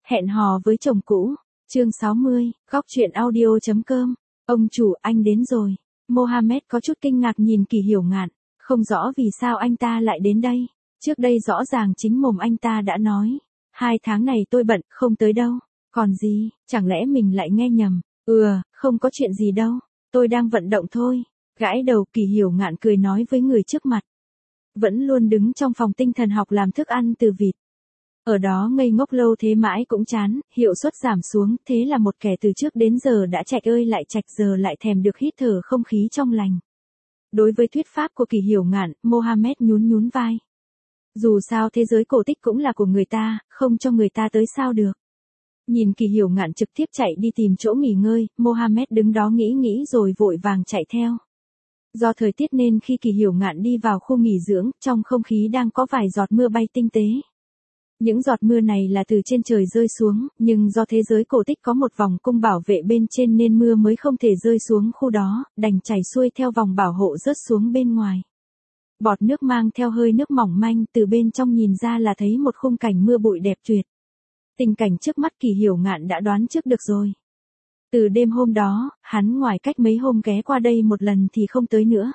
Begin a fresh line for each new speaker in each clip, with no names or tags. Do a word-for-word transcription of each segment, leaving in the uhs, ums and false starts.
Hẹn hò với chồng cũ. Chương sáu mươi, góc truyện audio.com. Ông chủ, anh đến rồi. Mohammed có chút kinh ngạc nhìn Kỳ Hiểu Ngạn, không rõ vì sao anh ta lại đến đây. Trước đây rõ ràng chính mồm anh ta đã nói, hai tháng này tôi bận, không tới đâu. Còn gì, chẳng lẽ mình lại nghe nhầm? Ừ, không có chuyện gì đâu, tôi đang vận động thôi. Gãi đầu, Kỳ Hiểu Ngạn cười nói với người trước mặt. Vẫn luôn đứng trong phòng tinh thần học làm thức ăn từ vịt. Ở đó ngây ngốc lâu thế mãi cũng chán, hiệu suất giảm xuống, thế là một kẻ từ trước đến giờ đã chạch ơi lại chạch giờ lại thèm được hít thở không khí trong lành. Đối với thuyết pháp của Kỳ Hiểu Ngạn, Mohammed nhún nhún vai. Dù sao thế giới cổ tích cũng là của người ta, không cho người ta tới sao được. Nhìn Kỳ Hiểu Ngạn trực tiếp chạy đi tìm chỗ nghỉ ngơi, Mohammed đứng đó nghĩ nghĩ rồi vội vàng chạy theo. Do thời tiết nên khi Kỳ Hiểu Ngạn đi vào khu nghỉ dưỡng, trong không khí đang có vài giọt mưa bay tinh tế. Những giọt mưa này là từ trên trời rơi xuống, nhưng do thế giới cổ tích có một vòng cung bảo vệ bên trên nên mưa mới không thể rơi xuống khu đó, đành chảy xuôi theo vòng bảo hộ rớt xuống bên ngoài. Bọt nước mang theo hơi nước mỏng manh, từ bên trong nhìn ra là thấy một khung cảnh mưa bụi đẹp tuyệt. Tình cảnh trước mắt Kỳ Hiểu Ngạn đã đoán trước được rồi. Từ đêm hôm đó, hắn ngoài cách mấy hôm ghé qua đây một lần thì không tới nữa.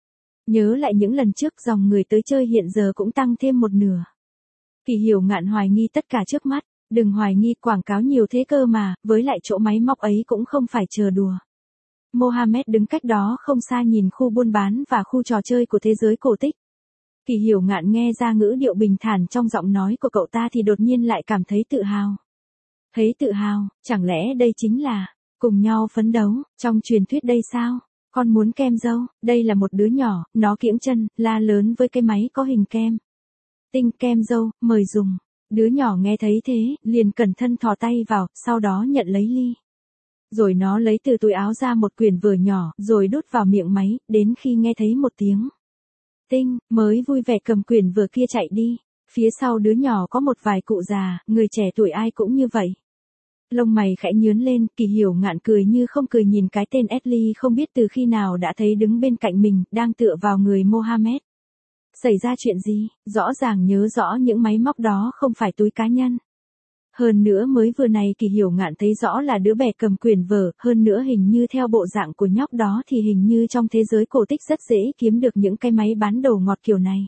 Nhớ lại những lần trước dòng người tới chơi hiện giờ cũng tăng thêm một nửa. Kỳ Hiểu Ngạn hoài nghi tất cả trước mắt, đừng hoài nghi, quảng cáo nhiều thế cơ mà, với lại chỗ máy móc ấy cũng không phải chờ đùa. Mohammed đứng cách đó không xa nhìn khu buôn bán và khu trò chơi của thế giới cổ tích. Kỳ Hiểu Ngạn nghe ra ngữ điệu bình thản trong giọng nói của cậu ta thì đột nhiên lại cảm thấy tự hào. Thấy tự hào, chẳng lẽ đây chính là cùng nhau phấn đấu, trong truyền thuyết đây sao? Con muốn kem dâu, đây là một đứa nhỏ, nó kiễng chân, la lớn với cái máy có hình kem. Tinh kem dâu, mời dùng. Đứa nhỏ nghe thấy thế, liền cẩn thận thò tay vào, sau đó nhận lấy ly. Rồi nó lấy từ túi áo ra một quyển vở nhỏ, rồi đút vào miệng máy, đến khi nghe thấy một tiếng tinh, mới vui vẻ cầm quyển vở kia chạy đi. Phía sau đứa nhỏ có một vài cụ già, người trẻ tuổi ai cũng như vậy. Lông mày khẽ nhướng lên, Kỳ Hiểu Ngạn cười như không cười nhìn cái tên Ashley không biết từ khi nào đã thấy đứng bên cạnh mình, đang tựa vào người Mohammed. Xảy ra chuyện gì? Rõ ràng nhớ rõ những máy móc đó không phải túi cá nhân. Hơn nữa mới vừa này Kỳ Hiểu Ngạn thấy rõ là đứa bé cầm quyển vở, hơn nữa hình như theo bộ dạng của nhóc đó thì hình như trong thế giới cổ tích rất dễ kiếm được những cái máy bán đồ ngọt kiểu này.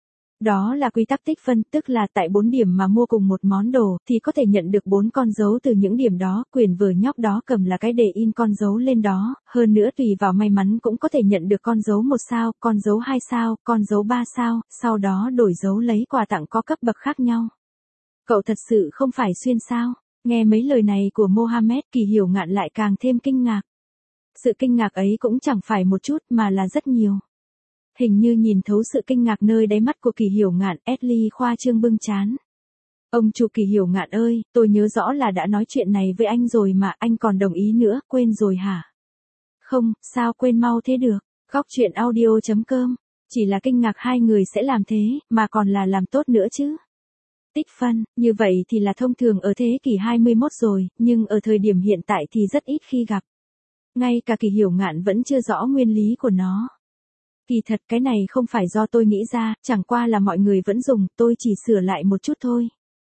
Đó là quy tắc tích phân, tức là tại bốn điểm mà mua cùng một món đồ, thì có thể nhận được bốn con dấu từ những điểm đó, quyển vở nhóc đó cầm là cái để in con dấu lên đó, hơn nữa tùy vào may mắn cũng có thể nhận được con dấu một sao, con dấu hai sao, con dấu ba sao, sau đó đổi dấu lấy quà tặng có cấp bậc khác nhau. Cậu thật sự không phải xuyên sao? Nghe mấy lời này của Mohammed, Kỳ Hiểu Ngạn lại càng thêm kinh ngạc. Sự kinh ngạc ấy cũng chẳng phải một chút mà là rất nhiều. Hình như nhìn thấu sự kinh ngạc nơi đáy mắt của Kỳ Hiểu Ngạn, Ashley khoa trương bưng trán. Ông chủ Kỳ Hiểu Ngạn ơi, tôi nhớ rõ là đã nói chuyện này với anh rồi mà anh còn đồng ý nữa, quên rồi hả? Không, sao quên mau thế được, góc truyện audio.com, chỉ là kinh ngạc hai người sẽ làm thế, mà còn là làm tốt nữa chứ. Tích phân, như vậy thì là thông thường ở thế kỷ hai mươi mốt rồi, nhưng ở thời điểm hiện tại thì rất ít khi gặp. Ngay cả Kỳ Hiểu Ngạn vẫn chưa rõ nguyên lý của nó. Kỳ thật cái này không phải do tôi nghĩ ra, chẳng qua là mọi người vẫn dùng, tôi chỉ sửa lại một chút thôi.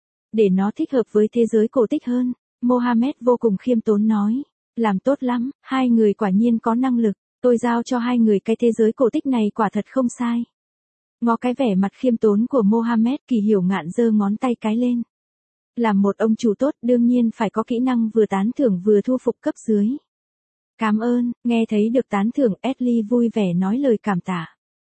Để nó thích hợp với thế giới cổ tích hơn, Mohammed vô cùng khiêm tốn nói. Làm tốt lắm, hai người quả nhiên có năng lực, tôi giao cho hai người cái thế giới cổ tích này quả thật không sai. Ngó cái vẻ mặt khiêm tốn của Mohammed, Kỳ Hiểu Ngạn giơ ngón tay cái lên. Làm một ông chủ tốt đương nhiên phải có kỹ năng vừa tán thưởng vừa thu phục cấp dưới. Cảm ơn, nghe thấy được tán thưởng, Ashley vui vẻ nói lời cảm tạ.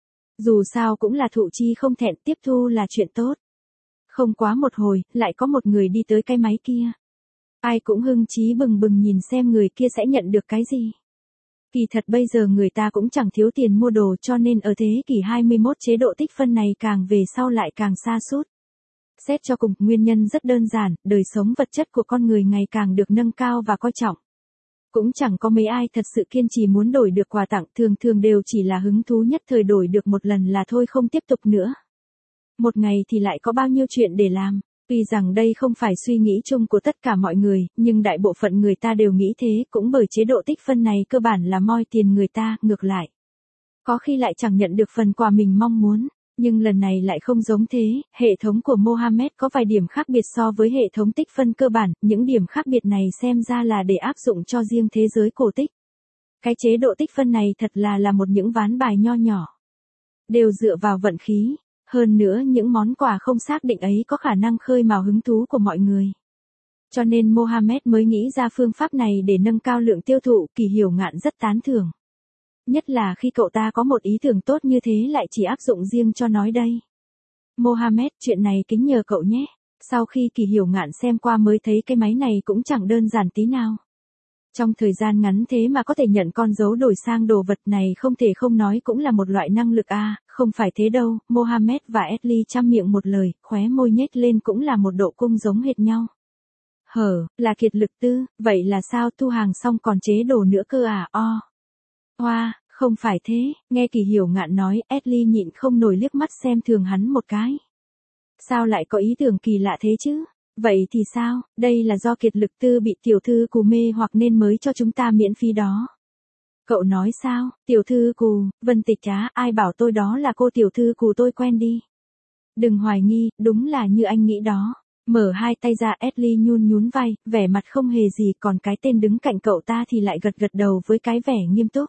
Dù sao cũng là thụ chi không thẹn, tiếp thu là chuyện tốt. Không quá một hồi, lại có một người đi tới cái máy kia. Ai cũng hưng chí bừng bừng nhìn xem người kia sẽ nhận được cái gì. Kỳ thật bây giờ người ta cũng chẳng thiếu tiền mua đồ cho nên ở thế kỷ hai mươi mốt chế độ tích phân này càng về sau lại càng xa sút. Xét cho cùng, nguyên nhân rất đơn giản, đời sống vật chất của con người ngày càng được nâng cao và coi trọng. Cũng chẳng có mấy ai thật sự kiên trì muốn đổi được quà tặng, thường thường đều chỉ là hứng thú nhất thời đổi được một lần là thôi không tiếp tục nữa. Một ngày thì lại có bao nhiêu chuyện để làm. Tuy rằng đây không phải suy nghĩ chung của tất cả mọi người, nhưng đại bộ phận người ta đều nghĩ thế, cũng bởi chế độ tích phân này cơ bản là moi tiền người ta, ngược lại. Có khi lại chẳng nhận được phần quà mình mong muốn. Nhưng lần này lại không giống thế, hệ thống của Mohammed có vài điểm khác biệt so với hệ thống tích phân cơ bản, những điểm khác biệt này xem ra là để áp dụng cho riêng thế giới cổ tích. Cái chế độ tích phân này thật là là một những ván bài nho nhỏ. Đều dựa vào vận khí, hơn nữa những món quà không xác định ấy có khả năng khơi mào hứng thú của mọi người. Cho nên Mohammed mới nghĩ ra phương pháp này để nâng cao lượng tiêu thụ, Kỳ Hiểu Ngạn rất tán thưởng. Nhất là khi cậu ta có một ý tưởng tốt như thế lại chỉ áp dụng riêng cho nói đây. Mohammed, chuyện này kính nhờ cậu nhé. Sau khi Kỳ Hiểu Ngạn xem qua mới thấy cái máy này cũng chẳng đơn giản tí nào. Trong thời gian ngắn thế mà có thể nhận con dấu đổi sang đồ vật này không thể không nói cũng là một loại năng lực à, không phải thế đâu, Mohammed và Ashley chăm miệng một lời, khóe môi nhếch lên cũng là một độ cung giống hệt nhau. Hở, là kiệt lực tư, vậy là sao thu hàng xong còn chế đồ nữa cơ à, o. Hoa, không phải thế, nghe Kỳ Hiểu Ngạn nói, Ashley nhịn không nổi liếc mắt xem thường hắn một cái. Sao lại có ý tưởng kỳ lạ thế chứ? Vậy thì sao, đây là do kiệt lực tư bị tiểu thư cù mê hoặc nên mới cho chúng ta miễn phí đó. Cậu nói sao, tiểu thư cù, Vân Tịch á, ai bảo tôi đó là cô tiểu thư cù tôi quen đi. Đừng hoài nghi, đúng là như anh nghĩ đó. Mở hai tay ra, Ashley nhún nhún vai, vẻ mặt không hề gì, còn cái tên đứng cạnh cậu ta thì lại gật gật đầu với cái vẻ nghiêm túc.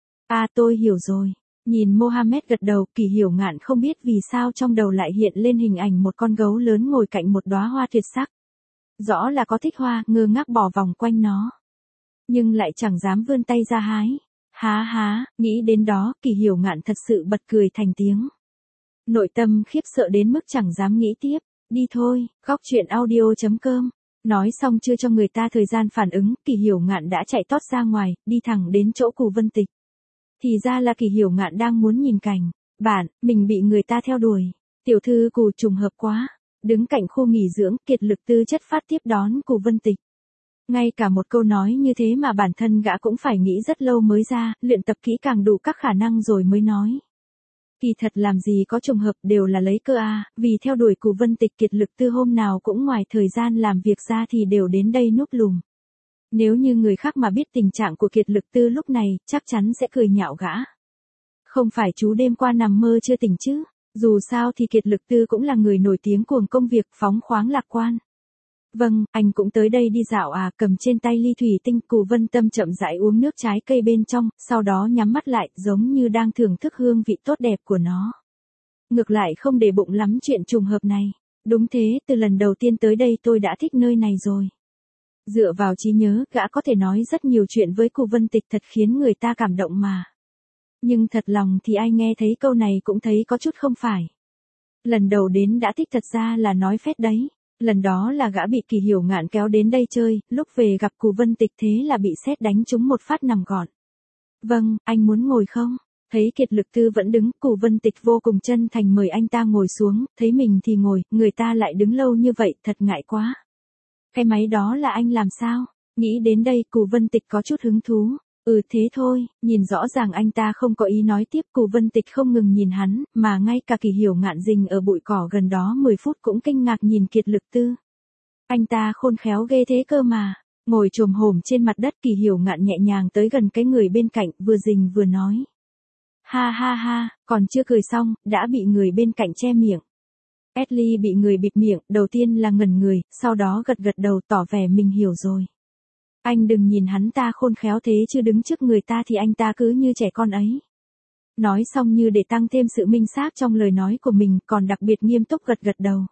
À tôi hiểu rồi. Nhìn Mohammed gật đầu, Kỳ Hiểu Ngạn không biết vì sao trong đầu lại hiện lên hình ảnh một con gấu lớn ngồi cạnh một đóa hoa tuyệt sắc. Rõ là có thích hoa, ngơ ngác bỏ vòng quanh nó. Nhưng lại chẳng dám vươn tay ra hái. Há há, nghĩ đến đó, Kỳ Hiểu Ngạn thật sự bật cười thành tiếng. Nội tâm khiếp sợ đến mức chẳng dám nghĩ tiếp. Đi thôi, góc truyện audio chấm com. Nói xong chưa cho người ta thời gian phản ứng, Kỳ Hiểu Ngạn đã chạy tót ra ngoài, đi thẳng đến chỗ Cù Vân Tịch. Thì ra là Kỳ Hiểu Ngạn đang muốn nhìn cảnh. Bạn, mình bị người ta theo đuổi. Tiểu thư Cù trùng hợp quá. Đứng cạnh khu nghỉ dưỡng, kiệt lực tư chất phát tiếp đón Cù Vân Tịch. Ngay cả một câu nói như thế mà bản thân gã cũng phải nghĩ rất lâu mới ra, luyện tập kỹ càng đủ các khả năng rồi mới nói. Kỳ thật làm gì có trùng hợp đều là lấy cơ à, vì theo đuổi Cù Vân Tịch kiệt lực tư hôm nào cũng ngoài thời gian làm việc ra thì đều đến đây núp lùm. Nếu như người khác mà biết tình trạng của kiệt lực tư lúc này, chắc chắn sẽ cười nhạo gã. Không phải chú đêm qua nằm mơ chưa tỉnh chứ, dù sao thì kiệt lực tư cũng là người nổi tiếng cuồng công việc phóng khoáng lạc quan. Vâng, anh cũng tới đây đi dạo à, cầm trên tay ly thủy tinh, Cù Vân Tâm chậm rãi uống nước trái cây bên trong, sau đó nhắm mắt lại, giống như đang thưởng thức hương vị tốt đẹp của nó. Ngược lại không để bụng lắm chuyện trùng hợp này. Đúng thế, từ lần đầu tiên tới đây tôi đã thích nơi này rồi. Dựa vào trí nhớ, gã có thể nói rất nhiều chuyện với Cù Vân Tịch thật khiến người ta cảm động mà. Nhưng thật lòng thì ai nghe thấy câu này cũng thấy có chút không phải. Lần đầu đến đã thích thật ra là nói phét đấy. Lần đó là gã bị Kỳ Hiểu Ngạn kéo đến đây chơi, lúc về gặp Cù Vân Tịch thế là bị sét đánh trúng một phát nằm gọn. Vâng, anh muốn ngồi không? Thấy kiệt lực tư vẫn đứng, Cù Vân Tịch vô cùng chân thành mời anh ta ngồi xuống, thấy mình thì ngồi, người ta lại đứng lâu như vậy, thật ngại quá. Cái máy đó là anh làm sao? Nghĩ đến đây Cù Vân Tịch có chút hứng thú. Ừ thế thôi, nhìn rõ ràng anh ta không có ý nói tiếp, Cù Vân Tịch không ngừng nhìn hắn, mà ngay cả Kỳ Hiểu Ngạn rình ở bụi cỏ gần đó mười phút cũng kinh ngạc nhìn kiệt lực tư. Anh ta khôn khéo ghê thế cơ mà, ngồi chồm hổm trên mặt đất, Kỳ Hiểu Ngạn nhẹ nhàng tới gần cái người bên cạnh, vừa rình vừa nói. Ha ha ha, còn chưa cười xong, đã bị người bên cạnh che miệng. Ashley bị người bịt miệng, đầu tiên là ngẩn người, sau đó gật gật đầu tỏ vẻ mình hiểu rồi. Anh đừng nhìn hắn ta khôn khéo thế chứ đứng trước người ta thì anh ta cứ như trẻ con ấy. Nói xong như để tăng thêm sự minh xác trong lời nói của mình, còn đặc biệt nghiêm túc gật gật đầu.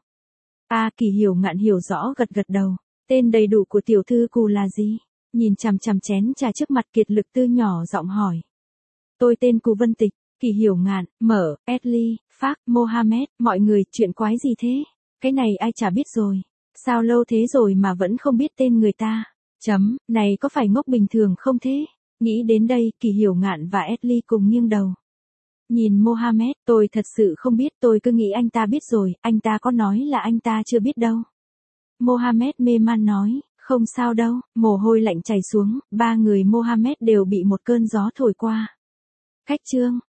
À, Kỳ Hiểu Ngạn hiểu rõ gật gật đầu. Tên đầy đủ của tiểu thư Cù là gì? Nhìn chằm chằm chén trà trước mặt kiệt lực tư nhỏ giọng hỏi. Tôi tên Cù Vân Tịch. Kỳ Hiểu Ngạn, mở, Ashley, Phác, Mohammed, mọi người, chuyện quái gì thế? Cái này ai chả biết rồi. Sao lâu thế rồi mà vẫn không biết tên người ta? Chấm, này có phải ngốc bình thường không thế? Nghĩ đến đây, Kỳ Hiểu Ngạn và Ashley cùng nghiêng đầu. Nhìn Mohammed, tôi thật sự không biết, tôi cứ nghĩ anh ta biết rồi, anh ta có nói là anh ta chưa biết đâu. Mohammed mê man nói, không sao đâu, mồ hôi lạnh chảy xuống, ba người Mohammed đều bị một cơn gió thổi qua. Cách chương